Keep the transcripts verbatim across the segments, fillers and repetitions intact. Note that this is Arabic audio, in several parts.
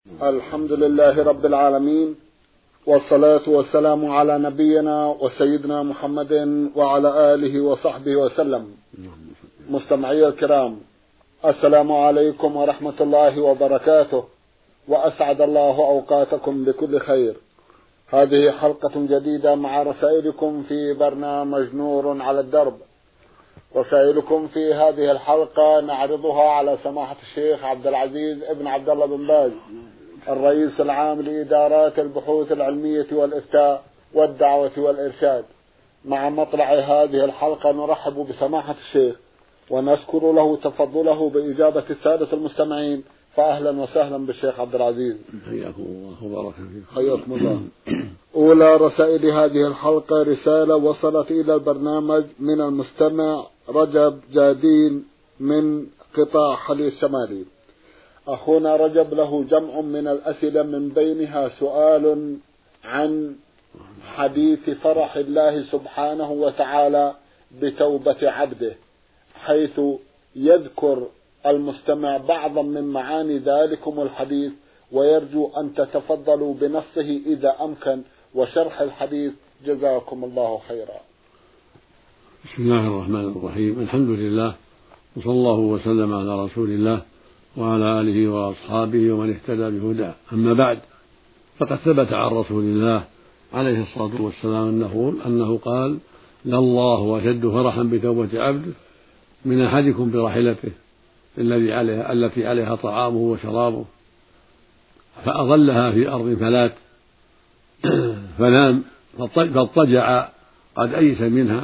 الحمد لله رب العالمين، والصلاة والسلام على نبينا وسيدنا محمد وعلى آله وصحبه وسلم. مستمعي الكرام، السلام عليكم ورحمة الله وبركاته، وأسعد الله أوقاتكم بكل خير. هذه حلقة جديدة مع رسائلكم في برنامج نور على الدرب. رسائلكم في هذه الحلقة نعرضها على سماحة الشيخ عبد العزيز ابن عبد الله بن باز، الرئيس العام لإدارات البحوث العلمية والإفتاء والدعوة والإرشاد. مع مطلع هذه الحلقة نرحب بسماحة الشيخ ونشكر له تفضله بإجابة السادة المستمعين، فأهلا وسهلا بالشيخ عبد العزيز. حياكم الله وبارك فيكم. حياكم الله. أولى رسائل هذه الحلقة رسالة وصلت إلى البرنامج من المستمع رجب جادين من قطاع حلي الشمالي. أخونا رجب له جمع من الأسئلة، من بينها سؤال عن حديث فرح الله سبحانه وتعالى بتوبة عبده، حيث يذكر المستمع بعضا من معاني ذلكم الحديث، ويرجو أن تتفضلوا بنصه إذا أمكن وشرح الحديث، جزاكم الله خيرا. بسم الله الرحمن الرحيم، الحمد لله، وصلى الله وسلم على رسول الله وعلى آله وأصحابه ومن اهتدى بهداه. أما بعد، فقد ثبت عن رسول الله عليه الصلاة والسلام أنه, أنه قال: لله أشد فرحا بتوبة عبده من أحدكم براحلته الذي عليها التي عليها طعامه وشرابه فأظلها في أرض فلات فنام فاضطجع قد أيس منها،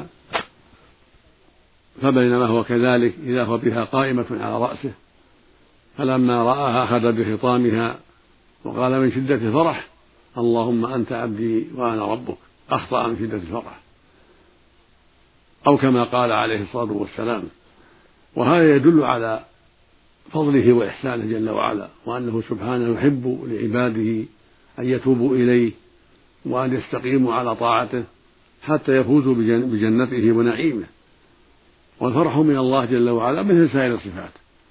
فبينما هو كذلك إذا هو بها قائمة على رأسه، فلما رآها أخذ بخطامها وقال من شدة الفرح: اللهم أنت عبدي وأنا ربك. أخطأ من شدة الفرح، أو كما قال عليه الصلاة والسلام. وهذا يدل على فضله وإحسانه جل وعلا، وأنه سبحانه يحب لعباده أن يتوبوا إليه وأن يستقيموا على طاعته حتى يفوزوا بجنته ونعيمه. والفرح من الله جل وعلا مثل سائر الصفات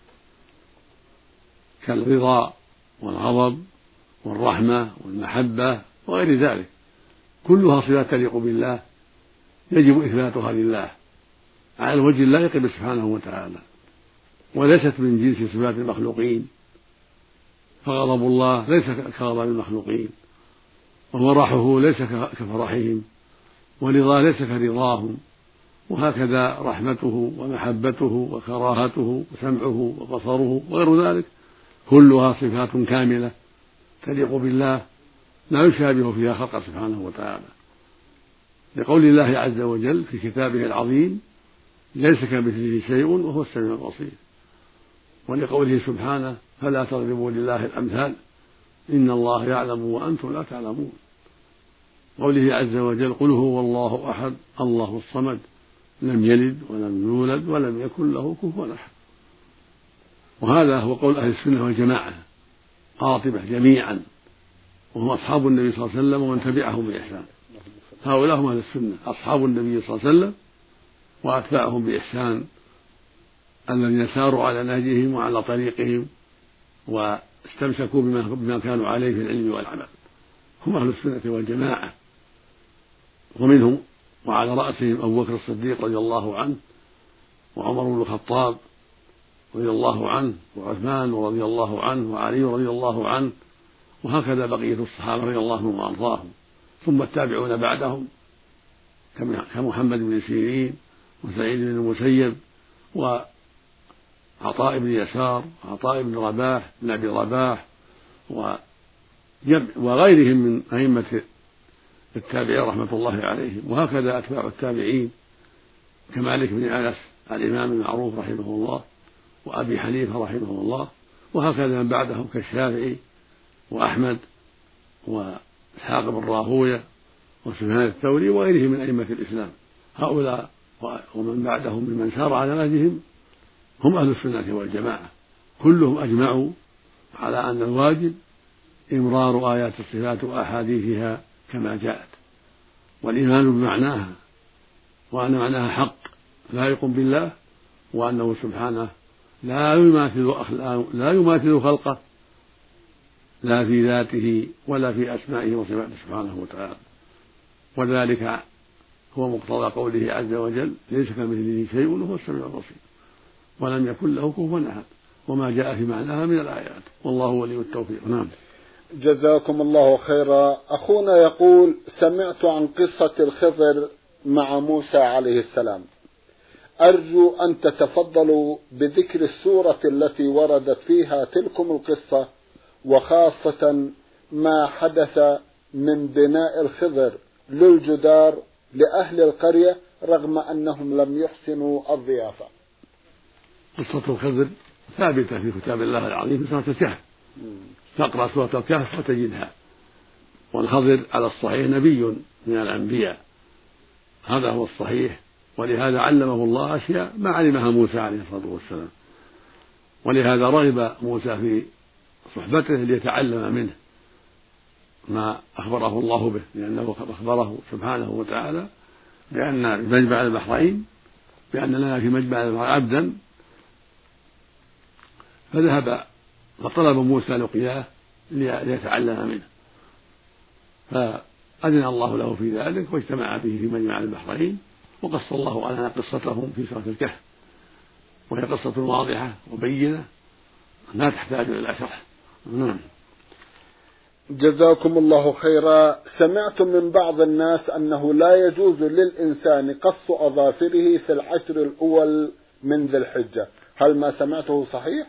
كالرضا والغضب والرحمة والمحبة وغير ذلك، كلها صفات تليق بالله يجب إثباتها لله على الوجه اللائق به سبحانه وتعالى، وليست من جنس صفات المخلوقين. فغضب الله ليس كغضب المخلوقين، ومرحه ليس كفرحهم، ورضاه ليس كرضاهم، وهكذا رحمته ومحبته وكراهته وسمعه وبصره وغير ذلك كلها صفات كاملة تليق بالله لا يشابه فيها خلق سبحانه وتعالى، لقول الله عز وجل في كتابه العظيم: ليس كمثله شيء وهو السميع البصير. ولقوله سبحانه: فلا تضربوا لله الأمثال إن الله يعلم وأنتم لا تعلمون. قوله عز وجل: قل هو الله أحد الله الصمد لم يلد ولم يولد ولم يكن له كفوا أحد. وهذا هو قول أهل السنة والجماعة قاطبة جميعا، وهم أصحاب النبي صلى الله عليه وسلم ومن تبعهم بإحسان. هؤلاء هم أهل السنة، أصحاب النبي صلى الله عليه وسلم وأتباعهم بإحسان، الذين ساروا على نهجهم وعلى طريقهم واستمسكوا بما كانوا عليه في العلم والعمل، هم أهل السنة والجماعة. ومنهم وعلى رأسهم أبو بكر الصديق رضي الله عنه، وعمر بن الخطاب رضي الله عنه، وعثمان رضي الله عنه، وعلي رضي الله عنه، وهكذا بقية الصحابة رضي الله عنهم وأرضاهم، ثم التابعون بعدهم كمحمد بن سيرين وسعيد بن المسيب وعطاء بن يسار وعطاء بن رباح بن أبي رباح وغيرهم من أئمة التابعين رحمة الله عليهم، وهكذا أتباع التابعين كمالك بن أنس الإمام المعروف رحمه الله، وأبي حنيفة رحمه الله، وهكذا من بعدهم كالشافعي وأحمد وإسحاق بن راهوية وسفيان الثوري وغيرهم من أئمة الإسلام. هؤلاء ومن بعدهم ممن سار على نهجهم هم أهل السنة والجماعة، كلهم أجمعوا على أن الواجب إمرار آيات الصفات وأحاديثها كما جاءت، والإيمان بمعناها، وأن معناها حق لائق بالله، وأنه سبحانه لا يماثل لا يماثل خلقه لا في ذاته ولا في أسمائه وصفاته سبحانه وتعالى، وذلك هو مقتضى قوله عز وجل: ليس كمثله شيء وهو السميع البصير، ولم يكن له كفوا أحد، وما جاء في معناها من الآيات، والله ولي التوفيق. نعم. جزاكم الله خيرا. أخونا يقول: سمعت عن قصة الخضر مع موسى عليه السلام، أرجو أن تتفضلوا بذكر السورة التي وردت فيها تلكم القصة، وخاصة ما حدث من بناء الخضر للجدار لأهل القرية رغم أنهم لم يحسنوا الضيافة. قصة الخضر ثابتة في كتاب الله العظيم في سورة الكهف، تقرأ سورة الكهف وتجدها. والخضر على الصحيح نبي من الأنبياء، هذا هو الصحيح، ولهذا علمه الله أشياء ما علمها موسى عليه الصلاة والسلام، ولهذا رغب موسى في صحبته ليتعلم منه ما أخبره الله به، لأنه أخبره سبحانه وتعالى بأن في مجمع البحرين بأن لنا في مجمع البحرين عبدا، فذهب فطلب موسى لقياه ليتعلم منه، فأذن الله له في ذلك واجتمع به في مجمع البحرين، وقص الله علينا قصتهم في سورة الكهف، وهي قصة واضحة وبينة لا تحتاج إلى شرح. نعم. جزاكم الله خيرا. سمعت من بعض الناس أنه لا يجوز للإنسان قص أظافره في العشر الأول من ذي الحجة، هل ما سمعته صحيح؟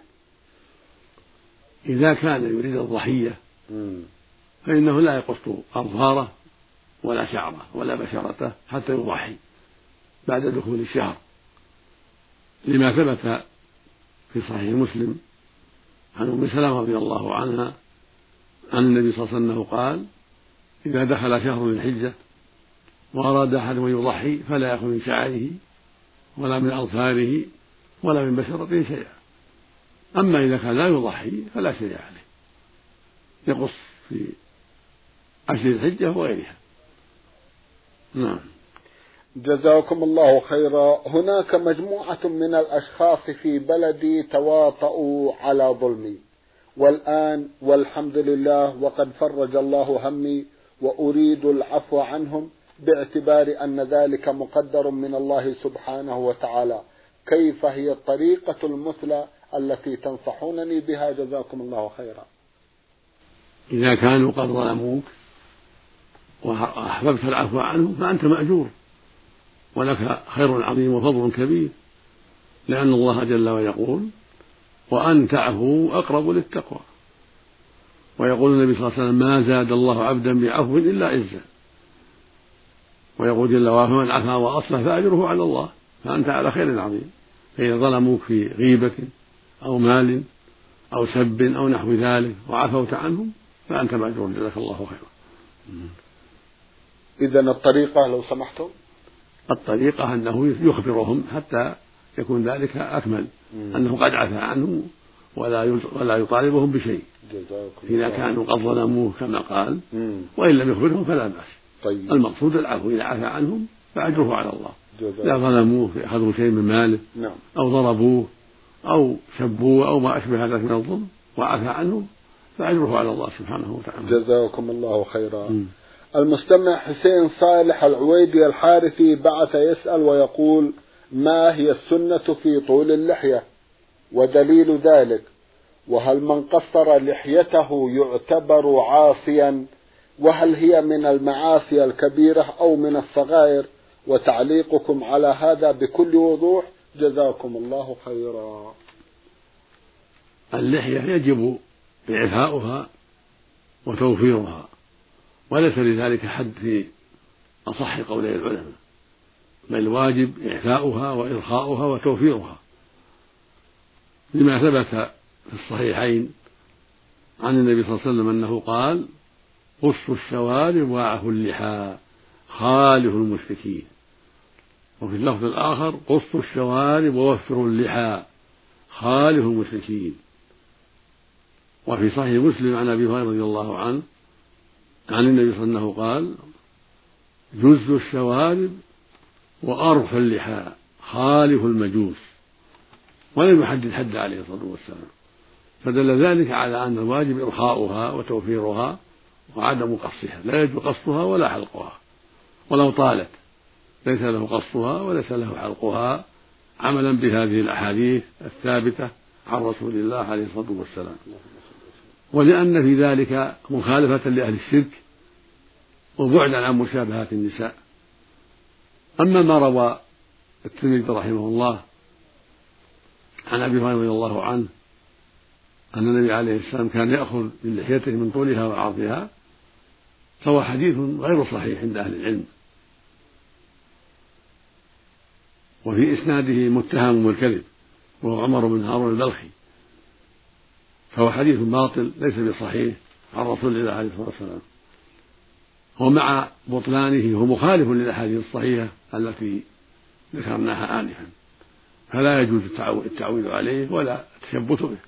إذا كان يريد الضحية فإنه لا يقص أظفاره ولا شعره ولا بشرته حتى يضحي بعد دخول الشهر، لما ثبت في صحيح مسلم عن أم سلمة رضي الله عنها عن النبي صلى الله عليه وسلم قال: إذا دخل شهر الحجة وأراد أحد أن يضحي فلا يأخذ من شعره ولا من أظفاره ولا من بشرته شيئا، أما إذا كان لا يضحي فلا شيء عليه، يقص في عشر الحجة وغيرها. نعم. جزاكم الله خيرا. هناك مجموعة من الأشخاص في بلدي تواطؤوا على ظلمي، والآن والحمد لله وقد فرج الله همي، وأريد العفو عنهم باعتبار أن ذلك مقدر من الله سبحانه وتعالى. كيف هي الطريقة المثلى التي تنصحونني بها؟ جزاكم الله خيرا. إذا كانوا قد ظلموك وأحببت العفو عنهم فأنت مأجور، ولك خير عظيم وفضل كبير، لأن الله جل وعلا يقول: وأن تعفوا أقرب للتقوى. ويقول النبي صلى الله عليه وسلم: ما زاد الله عبدا بعفو إلا عزا. ويقول جل وعلا: من عفا وأصلح فأجره على الله، فأنت على خير عظيم. فإذا ظلموك في غيبة أو مال أو سب أو نحو ذلك وعفوت عنهم فأنت مأجور، جزاك الله خيرا. إذن الطريقة لو سمحتم؟ الطريقة أنه يخبرهم حتى يكون ذلك أكمل، مم. أنه قد عفا عنهم ولا ولا يطالبهم بشيء إذا كانوا قد ظلموه كما قال، مم. وإن لم يخبرهم فلا بأس. طيب. المقصود العفو، إذا عفا عنهم فأجره على الله. لا ظلموه أخذوا شيء من ماله، نعم. أو ضربوه أو سبوه أو ما أشبه ذلك من الظلم وعفا عنهم فأجره على الله سبحانه وتعالى. جزاكم الله خيرا. مم. المستمع حسين صالح العويدي الحارثي بعث يسأل ويقول: ما هي السنة في طول اللحية ودليل ذلك؟ وهل من قصر لحيته يعتبر عاصيا؟ وهل هي من المعاصي الكبيرة أو من الصغائر؟ وتعليقكم على هذا بكل وضوح، جزاكم الله خيرا. اللحية يجب إعفاؤها وتوفيرها، وليس لذلك حد في أصح قولي العلماء، بل واجب إعفاؤها وإرخاؤها وتوفيرها، لما ثبت في الصحيحين عن النبي صلى الله عليه وسلم أنه قال: قصوا الشوارب واعفوا اللحى خالفوا المشركين. وفي اللفظ الآخر: قصوا الشوارب ووفروا اللحى خالفوا المشركين. وفي صحيح مسلم عن أبي هريرة رضي الله عنه عن النبي صلى الله عليه وسلم قال: جزوا الشوارب وأرخوا اللحى خالفوا المجوس. ولم يحدد حد عليه الصلاة والسلام، فدل ذلك على أن الواجب إرخاؤها وتوفيرها وعدم قصها، لا يجوز قصها ولا حلقها ولو طالت، ليس له قصها وليس له حلقها، عملا بهذه الأحاديث الثابتة عن رسول الله عليه الصلاة والسلام. ولأن في ذلك مخالفة لأهل الشرك وبعدا عن مشابهات النساء. أما ما روى الترمذي رحمه الله عن أبي هريرة رضي الله عنه أن النبي عليه السلام كان يأخذ من لحيته من طولها وعرضها، فهو حديث غير صحيح عند أهل العلم، وفي إسناده متهم بالكذب وهو عمر بن هارون البلخي، فهو حديث باطل ليس بصحيح عن رسول الله عليه الصلاة والسلام. ومع بطلانه هو مخالف للأحاديث الصحيحة التي ذكرناها آنفا، فلا يجوز التعويل عليه ولا التشبث به.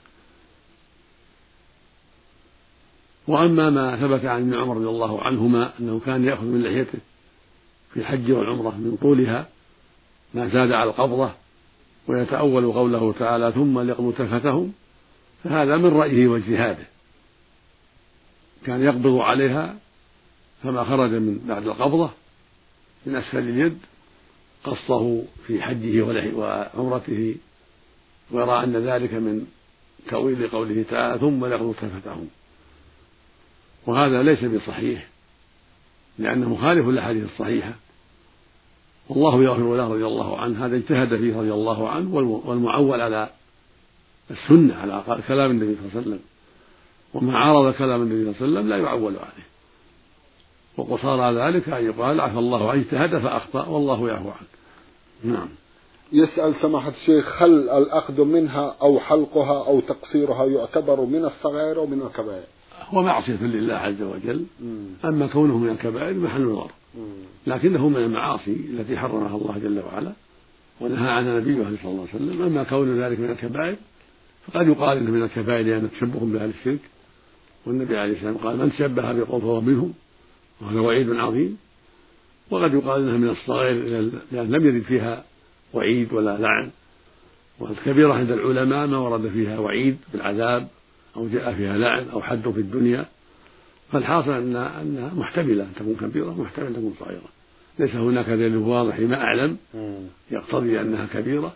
وأما ما ثبت عن ابن عمر رضي الله عنهما أنه كان يأخذ من لحيته في الحج والعمرة من طولها ما زاد على القبضة، ويتأول قوله تعالى ثم ليقضوا تفتهم، فهذا من رأيه واجتهاده، كان يقبض عليها فما خرج من بعد القبضة من أسفل اليد قصه في حجه وعمرته، ويرى أن ذلك من تأويل قوله تعالى ثم ليقضوا تفتهم، وهذا ليس بصحيح لأنه مخالف للأحاديث الصحيحة. والله يغفر له رضي الله عنه، هذا اجتهد فيه رضي الله عنه، والمعول على السنة على كلام النبي صلى الله عليه وسلم، وما عارض كلام النبي صلى الله عليه وسلم لا يعول عليه، وقصار ذلك أن يقال عفى الله عنه اجتهد فأخطأ والله يعفو عنه. نعم. يسأل سماحة الشيخ: هل الأخذ منها أو حلقها أو تقصيرها يعتبر من الصغائر أو من الكبائر؟ هو معصية لله عز وجل، أما كونه من الكبائر محل نظر، لكنه من المعاصي التي حرمها الله جل وعلا ونهى عنها نبيه صلى الله عليه وسلم. أما كون ذلك من الكبائر فقد يقال إنه من الكبائر لأن تشبه بأهل الشرك، والنبي عليه السلام قال من تشبه بقوم فهو منهم، وهذا وعيد عظيم. وقد يقال إنها من الصغائر لأن لم يرد فيها وعيد ولا لعن، والكبيرة عند العلماء ما ورد فيها وعيد بالعذاب أو جاء فيها لعن أو حد في الدنيا، فالحاصل أنها, أنها محتملة أن تكون كبيرة محتملة أن تكون صغيرة، ليس هناك دليل واضح فيما أعلم يقتضي أنها كبيرة،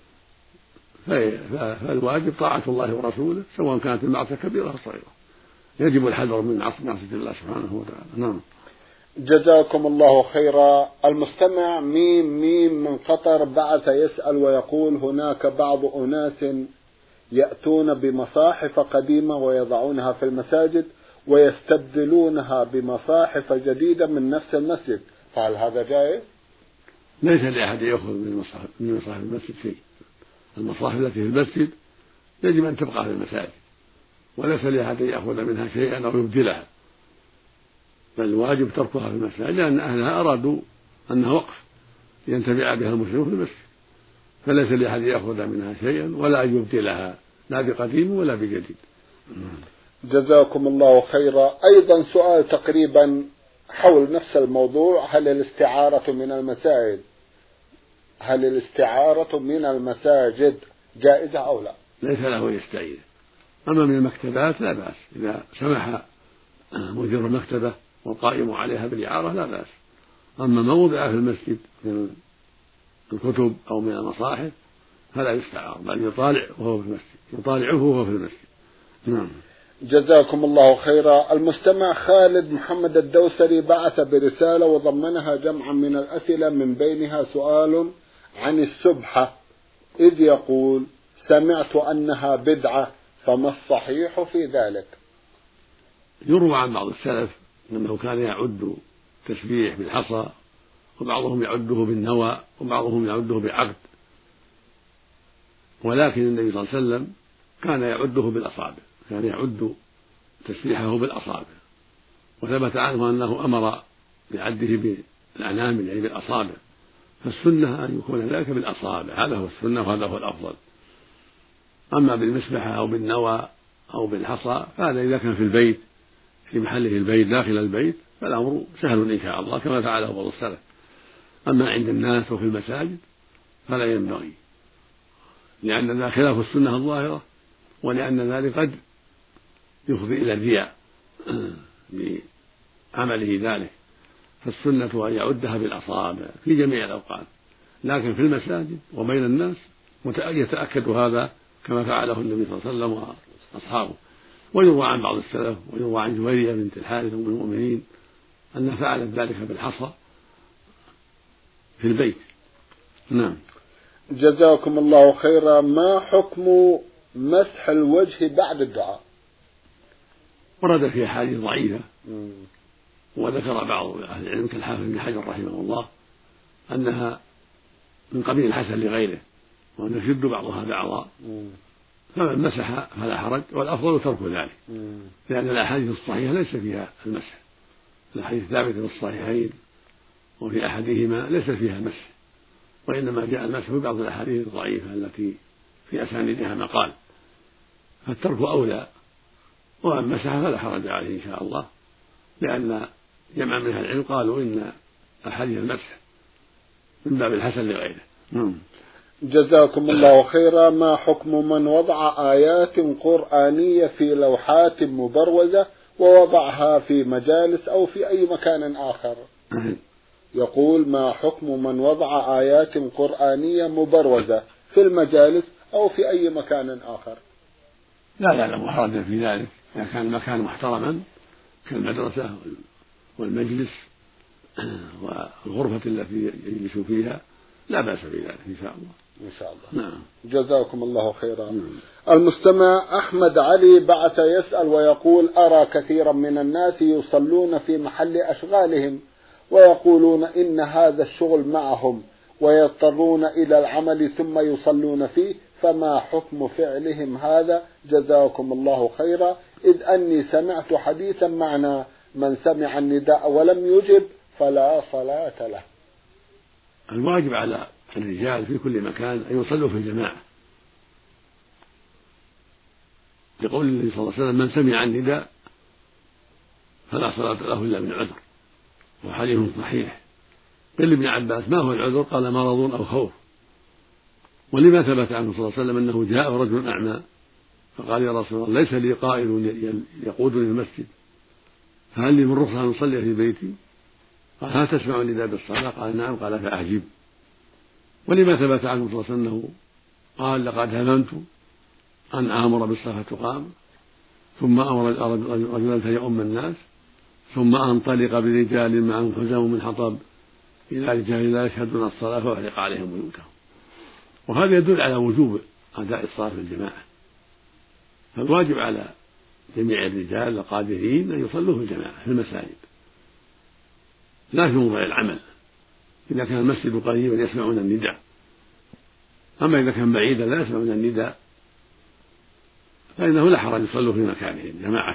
فالواجب طاعة الله ورسوله سواء كانت المعصية كبيرة أو صغيرة، يجب الحذر من معصية الله سبحانه وتعالى. نعم. جزاكم الله خيرا. المستمع ميم ميم من قطر بعث يسأل ويقول: هناك بعض أناس يأتون بمصاحف قديمة ويضعونها في المساجد ويستبدلونها بمصاحف جديدة من نفس المسجد، فهل هذا جائز؟ ليس لأحد يأخذ من مصاحف من مصاحف المسجد شيء، المصاحف التي في المسجد يجب أن تبقى في المساجد، وليس لأحد يأخذ منها شيئا أو يبدلها، بل الواجب تركها في المساجد، لأن أهلها أرادوا أنها وقف ينتفع بها المسلمون في المسجد، فليس لأحد يأخذ منها شيئا ولا أن يبدلها لا بقديم ولا بجديد. جزاكم الله خيرا. أيضا سؤال تقريبا حول نفس الموضوع: هل الاستعارة من المساجد هل الاستعارة من المساجد جائزة أو لا؟ ليس له يستعير. أما من المكتبات لا بأس، إذا سمح مدير المكتبة والقائم عليها بالإعارة لا بأس. أما ما وضع في المسجد من الكتب أو من المصاحف فلا يستعار، بل يطالع وهو في المسجد، يطالعه وهو في المسجد. نعم. جزاكم الله خيرا. المستمع خالد محمد الدوسري بعث برسالة وضمنها جمعا من الأسئلة، من بينها سؤال عن السبحة، إذ يقول: سمعت أنها بدعة، فما الصحيح في ذلك؟ يروى عن بعض السلف أنه كان يعد تسبيح بالحصى، وبعضهم يعده بالنوى، وبعضهم يعده بعقد، ولكن النبي صلى الله عليه وسلم كان يعده بالأصابع، كان يعد تسبيحه بالأصابع، وثبت عنه أنه أمر بعده بالأنامل يعني بالأصابع، فالسنة أن يكون ذلك بالأصابع، هذا هو السنة وهذا هو الأفضل. أما بالمسبحة أو بالنوى أو بالحصى فهذا إذا كان في البيت في محله البيت داخل البيت فالأمر سهل إن شاء الله كما فعله بعض السلف. أما عند الناس وفي المساجد فلا ينبغي، لأن ذا خلاف السنة الظاهرة، ولأن ذلك قد يفضي إلى الرياء بعمله ذلك، فالسنة أن يعدها بالأصابع في جميع الأوقات، لكن في المساجد وبين الناس يتأكد هذا كما فعله النبي صلى الله عليه وسلم وأصحابه. ويروى عن بعض السلف، ويروى عن جويرية بنت الحارث أم المؤمنين أنها فعلت ذلك بالحصى في البيت. نعم. جزاكم الله خيرا. ما حكم مسح الوجه بعد الدعاء؟ ورد في أحاديث ضعيفة، وذكر بعض أهل العلم كالحافظ بن حجر رحمه الله أنها من قبيل الحسن لغيره، وأن يشد بعضها بعضا، فمن مسح فلا حرج، والأفضل ترك ذلك، لأن الأحاديث الصحيحة ليس فيها المسح. الأحاديث ثابتة في الصحيحين وفي أحدهما ليس فيها مسح، وإنما جاء المسح في بعض الأحاديث الضعيفة التي في أسانيدها مقال، فالترك أولى، ومن مسح فلا حرج عليه إن شاء الله، لأن جمع من أهل العلم قالوا إن أحاديث المسح من باب الحسن لغيره. جزاكم الله خيرا. ما حكم من وضع آيات قرآنية في لوحات مبروزة ووضعها في مجالس أو في أي مكان آخر؟ يقول: ما حكم من وضع آيات قرآنية مبروزة في المجالس أو في أي مكان آخر؟ لا يعلم حرجا في ذلك، إذا كان المكان محترما كالمدرسة والمجلس والغرفة التي يجلس فيها لا بأس بذلك إن شاء الله. إن شاء الله. نعم. جزاكم الله خيرا. نعم. المستمع أحمد علي بعث يسأل ويقول: أرى كثيرا من الناس يصلون في محل أشغالهم ويقولون إن هذا الشغل معهم ويضطرون إلى العمل ثم يصلون فيه، فما حكم فعلهم هذا؟ جزاكم الله خيرا. إذ أني سمعت حديثا معنى: من سمع النداء ولم يجب فلا صلاة له. الواجب على الرجال في كل مكان أن يصلوا في الجماعة، لقول النبي صلى الله عليه وسلم: من سمع النداء فلا صلاة له إلا من عذر، وحديث صحيح. قيل لابن عباس: ما هو العذر؟ قال: مرض أو خوف. ولما ثبت عنه صلى الله عليه وسلم أنه جاء رجل أعمى فقال: يا رسول الله، ليس لي قائد يقودني المسجد، فهل لي من رخصة أن أصلي في بيتي؟ قال: هل تسمع النداء بالصلاة؟ قال: نعم. قال: فأعجب. ولما ثبت عنه صلى الله عليه وسلم أنه قال: لقد هممت أن آمر بالصلاة تقام، ثم أمر رجلا فيؤم الناس، ثم أنطلق برجال معهم حزام من حطب إلى رجال لا يشهدون الصلاة فأحرق عليهم بيوتهم. وهذا يدل على وجوب أداء الصلاة في الجماعة، فالواجب على جميع الرجال القادرين أن يصلوا في الجماعة في المساجد، لا في موضع العمل. إذا كان المسجد قريبا يسمعون النداء، أما إذا كان بعيدا لا يسمعون النداء فإنه لا حرج يصلوا في مكانهم جماعة،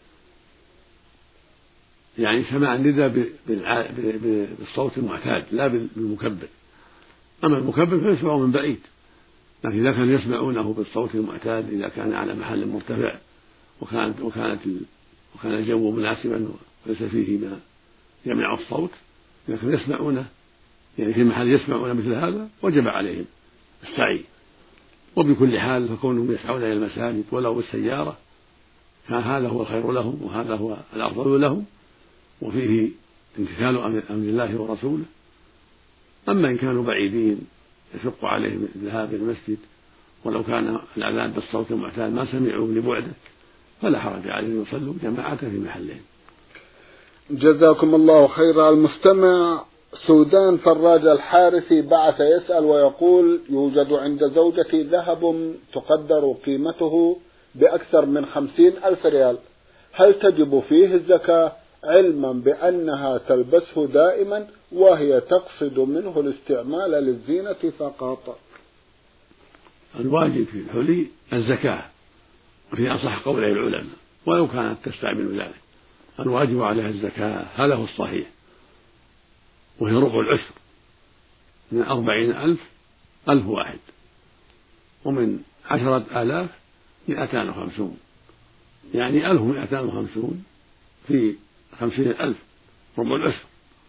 يعني سماع النداء بالصوت المعتاد لا بالمكبر. أما المكبر فيسمعه من بعيد، لكن إذا كانوا يسمعونه بالصوت المعتاد، إذا كان على محل مرتفع وكانت وكانت وكان الجو مناسبا وليس فيه ما يمنع الصوت، إذا كانوا يسمعونه يعني في محل يسمعون مثل هذا وجب عليهم السعي. وبكل حال فكونهم يسعون إلى المساجد ولو بالسيارة كان هذا هو الخير لهم وهذا هو الأفضل لهم، وفيه امتثال أمر الله ورسوله. أما إن كانوا بعيدين يشق عليهم الذهاب إلى المسجد ولو كان الأذان بالصوت المعتاد ما سمعوا لبعده فلا حرج عليهم يصلوا جماعة في محلهم. جزاكم الله خيرا. المستمع سودان فراج الحارثي بعث يسأل ويقول: يوجد عند زوجتي ذهب تقدر قيمته بأكثر من خمسين ألف ريال، هل تجب فيه الزكاة، علما بأنها تلبسه دائما وهي تقصد منه الاستعمال للزينة فقط؟ الواجب في الحلي الزكاة في أصح قولي العلماء، ولو كانت تستعمل ذلك الواجب عليها الزكاة، هذا هو الصحيح، وهي ربع العشر من أربعين ألف ألف واحد، ومن عشرة آلاف مئتان وخمسون، يعني ألف مئتان وخمسون في خمسين ألف ربع العشر.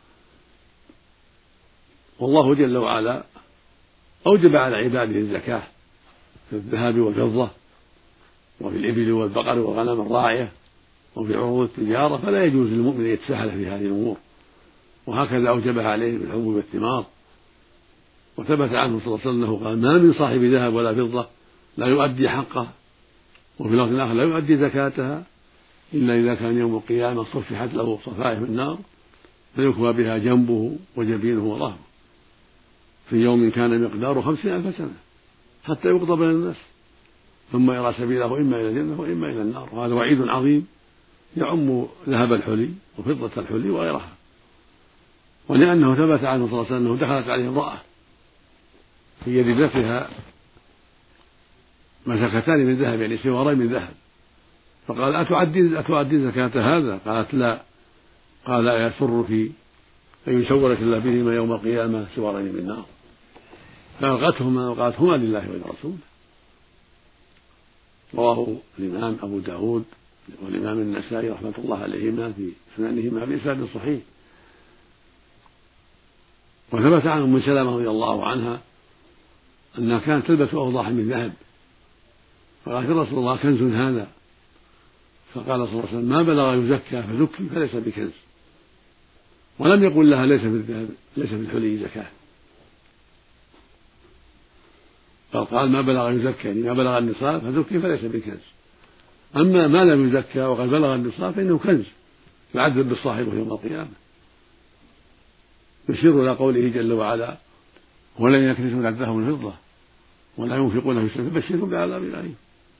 والله جل وعلا أوجب على عباده الزكاة في الذهب والفضة وفي الإبل والبقر والغنم الراعية وفي عروض التجارة، فلا يجوز للمؤمن أن يتساهل في هذه الأمور، وهكذا أوجبها عليه بالحبوب والثمار. وثبت عنه صلى الله عليه وسلم أنه قال: ما من صاحب ذهب ولا فضة لا يؤدي حقه، وفي اللفظ الآخر: لا يؤدي زكاتها إلا إذا كان يوم القيامة صفحت له صفائح من النار فيكوى بها جنبه وجبينه وظهره في يوم كان مقداره خمسين ألف سنة حتى يقضى بين الناس، ثم يرى سبيله إما إلى الجنة وإما إلى النار. وهذا وعيد عظيم يعم ذهب الحلي وفضة الحلي وغيرها. ولأنه ثبت عنه صلى الله عليه وسلم أنه دخلت عليه امرأة في يد ابنتها مسكتان من ذهب، يعني سوارين من ذهب، فقال: أتعدين أتعدين زكاة هذا؟ قالت: لا. قال: أيسرك أن يسورك الله بهما يوم القيامة سوارين من نار؟ فألقتهما وقالت: هما لله ولرسوله. رواه الإمام أبو داود والإمام النسائي رحمة الله عليهما في سننهما بإسناد صحيح. وثبت عن أم سلمة رضي الله عنها أنها كانت تلبس أوضاحا من ذهب، فقالت: يا رسول الله كنز هذا؟ فقال صلى الله عليه وسلم: ما بلغ يزكى فزكي فليس بكنز. ولم يقل لها: ليس في الذهب ليس في الحلي زكاة، بل قال: ما بلغ يزكى، يعني ما بلغ النصاب فزكي فليس بكنز. أما ما لم يزكى وقد بلغ النصاب فإنه كنز يعذب بالصاحب يوم القيامة. يشير إلى قوله جل وعلا: ولن يكنزون الذهب والفضة ولا ينفقونه في سبيل الله فبشرهم بعذاب أليم.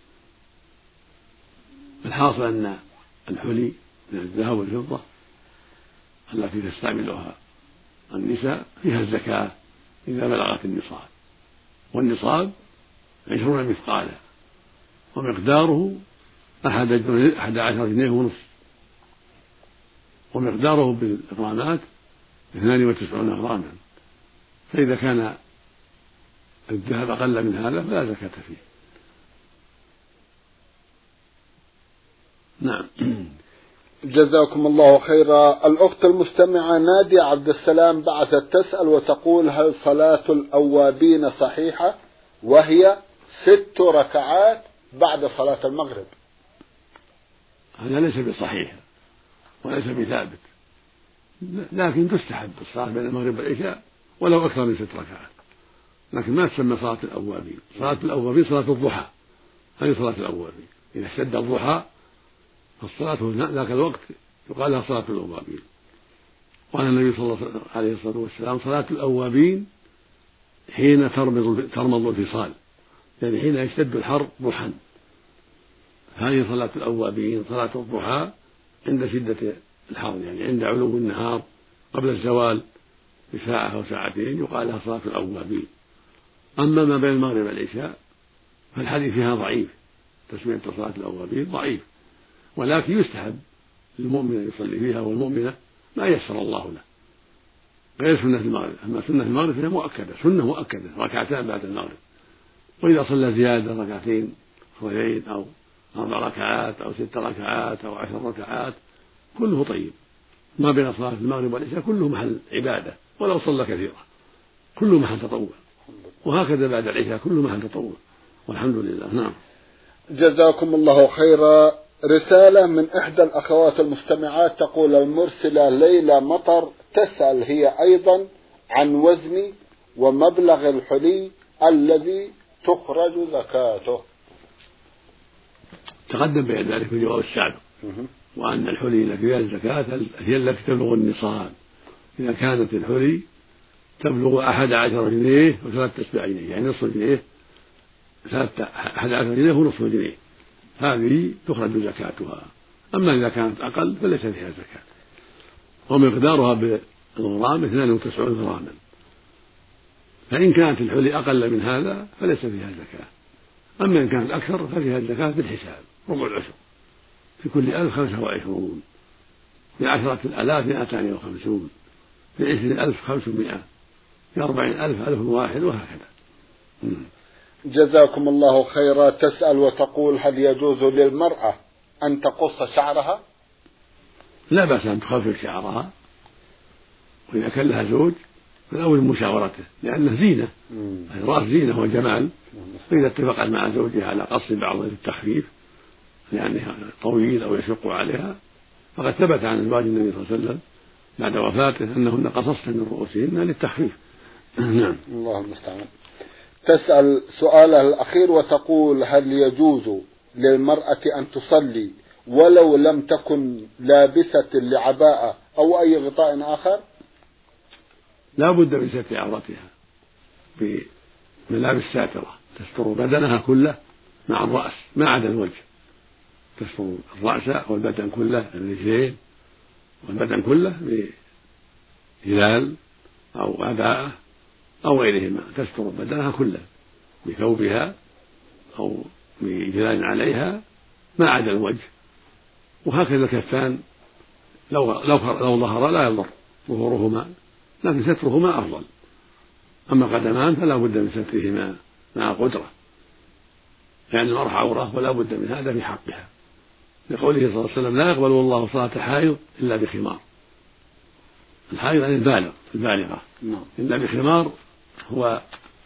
الحاصل أن الحلي من الذهب والفضة التي تستعملها النساء فيها الزكاة إذا بلغت النصاب، والنصاب عشرون مثقالا ومقداره أحد عشر جنيه ونصف، ومقداره بالغرامات اثنان وتسعون غراما. فإذا كان الذهب أقل من هذا فلا زكاة فيه. نعم. جزاكم الله خيرا. الأخت المستمعة نادية عبد السلام بعثت تسأل وتقول: هل صلاة الأوابين صحيحة وهي ست ركعات بعد صلاة المغرب؟ هذا ليس بصحيح وليس بثابت، لكن تستحب الصلاة بين المغرب والعشاء ولو أكثر من ست ركعات، لكن ما تسمى صلاة الأوابين. صلاة الأوابين صلاة الضحى، هذه صلاة الأوابين. إذا اشتد الضحى فالصلاة ذاك الوقت يقال لها صلاة الأوابين. قال النبي صلى الله عليه الصلاة والسلام: صلاة الأوابين حين ترمض ترمض الفصال، يعني حين يشتد الحر ضحى. هذه صلاة الأوابين صلاة الضحى عند شدة الحر، يعني عند علو النهار قبل الزوال بساعة أو ساعتين يقال لها صلاة الأوابين. أما ما بين المغرب والعشاء فالحديث فيها ضعيف، تسمية صلاة الأوابين ضعيف، ولكن يستحب للمؤمن أن يصلي فيها والمؤمنة ما يسر الله له، غير سنة المغرب. أما سنة المغرب فهي مؤكدة، سنة مؤكدة ركعتان بعد المغرب، وإذا صلى زيادة ركعتين أخرين أو أربع ركعات أو ست ركعات أو عشر ركعات كله طيب. ما بين صلاة المغرب والعشاء كله محل عبادة، ولو صلى كثيرا كله محل تطوع، وهكذا بعد العشاء كله محل تطوع، والحمد لله. نعم. جزاكم الله خيرا. رسالة من إحدى الأخوات المستمعات تقول: المرسلة ليلى مطر تسأل هي أيضا عن وزن ومبلغ الحلي الذي تخرج زكاته. تقدم بين ذلك في جواب السابق، وأن الحلي التي فيها الزكاة هي التي تبلغ النصاب. إذا كانت الحلي تبلغ أحد عشر جنيه وثلاثة أسباع جنيه، يعني نصف جنيه، ثلاثة أحد عشر جنيه ونصف جنيه، هذه تخرج زكاتها. أما إذا كانت أقل فليس فيها زكاة. ومقدارها بالغرام اثنان وتسعون غراما، فإن كانت الحلي أقل من هذا فليس فيها زكاة. أما إن كانت أكثر ففيها الزكاة بالحساب، ربع العشر في كل ألف خمسة وعشرون، في عشرة الآلاف مائتان وخمسون، في عشرين ألف خمسمائة، في أربعين ألف ألف واحد، وهكذا. جزاكم الله خيرا. تسأل وتقول: هل يجوز للمرأة أن تقص شعرها؟ لا بأس أن تخفف شعرها، وإذا كان لها زوج فالأول مشاورته، لأنه زينة، الرأس زينة وجمال، فإذا اتفقت مع زوجها على قص بعض التخفيف يعني طويل أو يشق عليها، فقد ثبت عن أزواج النبي صلى الله عليه وسلم بعد وفاته أنهن قصصن من رؤوسهن للتخفيف. نعم. الله المستعان. تسأل سؤالها الأخير وتقول: هل يجوز للمرأة أن تصلي ولو لم تكن لابسة لعباءة أو أي غطاء آخر؟ لا بد من ستر عورتها بملابس ساترة تستر بدنها كله مع الرأس ما عدا الوجه، تستر الرأس والبدن كله، الرجلين والبدن كله بهلال أو عباءة أو غيرهما، تستر بدنها كله بثوبها أو بجلال عليها ما عدا الوجه، وهكذا الكفان لو لو لو ظهر لا يضر ظهورهما، لكن سترهما أفضل. أما القدمان فلا بد من سترهما مع قدرة، لأن المرأة عورة ولا بد من هذا في حقها، لقوله صلى الله عليه وسلم: لا يقبل الله صلاة حائض إلا بخمار. الحائض يعني البالغ البالغة إلا بخمار، هو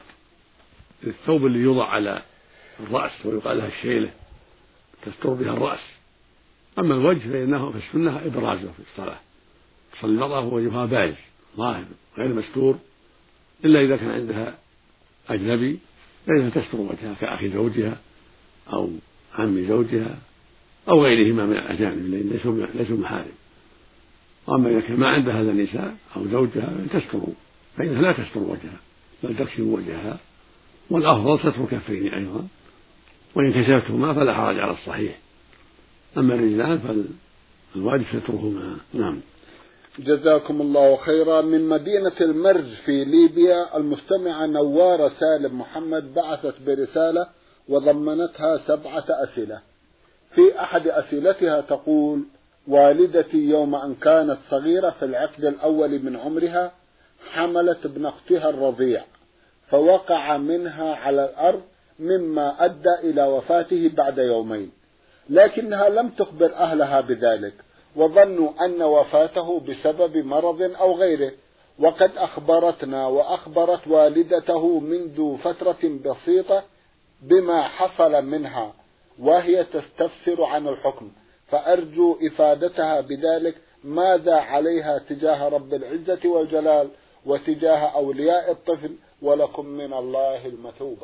الثوب اللي يوضع على الرأس ويقال لها الشيلة تستر بها الرأس. أما الوجه فإنه في السنة إبرازه في الصلاة، تصلي المرأة ووجهها بارز ظاهر غير مستور، إلا إذا كان عندها أجنبي فإنها تستر وجهها كأخي زوجها أو عم زوجها أو غيرهما من الأجانب الذين ليسوا محارم. وأما إذا كان ما عندها هذا النساء أو زوجها تستر، فإنها لا تستر وجهها بل تكشف وجهها، والأفضل ستر كفين أيضا، وإن كشفتهما فلا حرج على الصحيح. أما الرجلان فالواجب سترهما. نعم. جزاكم الله خيرا. من مدينة المرج في ليبيا المستمعة نوارة سالم محمد بعثت برسالة وضمنتها سبعة أسئلة. في أحد أسئلتها تقول: والدتي يوم أن كانت صغيرة في العقد الأول من عمرها حملت ابن أختها الرضيع فوقع منها على الأرض مما أدى إلى وفاته بعد يومين، لكنها لم تخبر أهلها بذلك وظنوا أن وفاته بسبب مرض أو غيره، وقد أخبرتنا وأخبرت والدته منذ فترة بسيطة بما حصل منها وهي تستفسر عن الحكم، فأرجو إفادتها بذلك ماذا عليها تجاه رب العزة والجلال وتجاه أولياء الطفل، ولكم من الله المثوبة.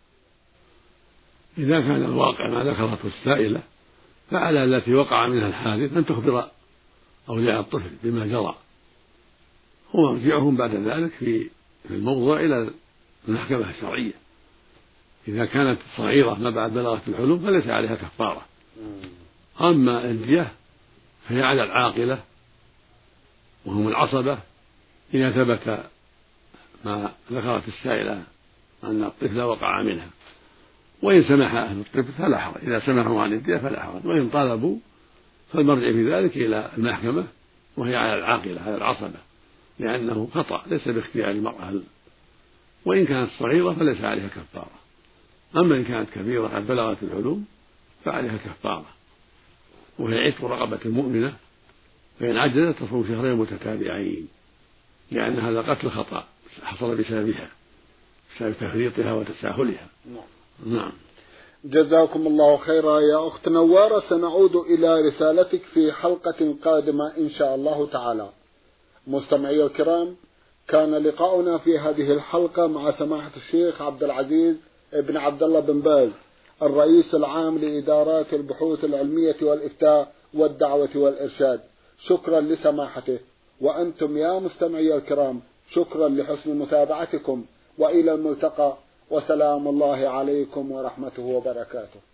إذا كان الواقع ما ذكرته السائلة فعلى التي وقع منها الحادث أن تخبر أولياء الطفل بما جرى، ومرجعهم بعد ذلك في الموضوع إلى المحكمة الشرعية. إذا كانت صغيرة ما بعد بلغت الحلم فليس عليها كفارة. أما الدية فهي على العاقلة وهم العصبة إذا ثبت ما ذكرت السائلة أن الطفل وقع منها، وإن سمح أهل الطفل فلا حرج، إذا سمحوا عن الدية فلا حرج، وإن طالبوا فالمرجع في ذلك إلى المحكمة وهي على العاقلة على العصبة، لأنه خطأ ليس باختيار المرأة، وإن كانت صغيرة فليس عليها كفارة. أما إن كانت كبيرة قد بلغت الحلم فعليها كفارة، وهي عتق رقبة مؤمنة، فإن عجزت تصوم شهرين متتابعين، لأن هذا قتل خطأ حصل بسببها بسبب تفريطها وتساهلها. نعم. جزاكم الله خيرا يا أخت نوارة. سنعود إلى رسالتك في حلقة قادمة إن شاء الله تعالى. مستمعي الكرام، كان لقاؤنا في هذه الحلقة مع سماحة الشيخ عبد العزيز ابن عبد الله بن باز الرئيس العام لإدارات البحوث العلمية والإفتاء والدعوة والإرشاد. شكرا لسماحته، وأنتم يا مستمعي الكرام شكرا لحسن متابعتكم، وإلى الملتقى، وسلام الله عليكم ورحمته وبركاته.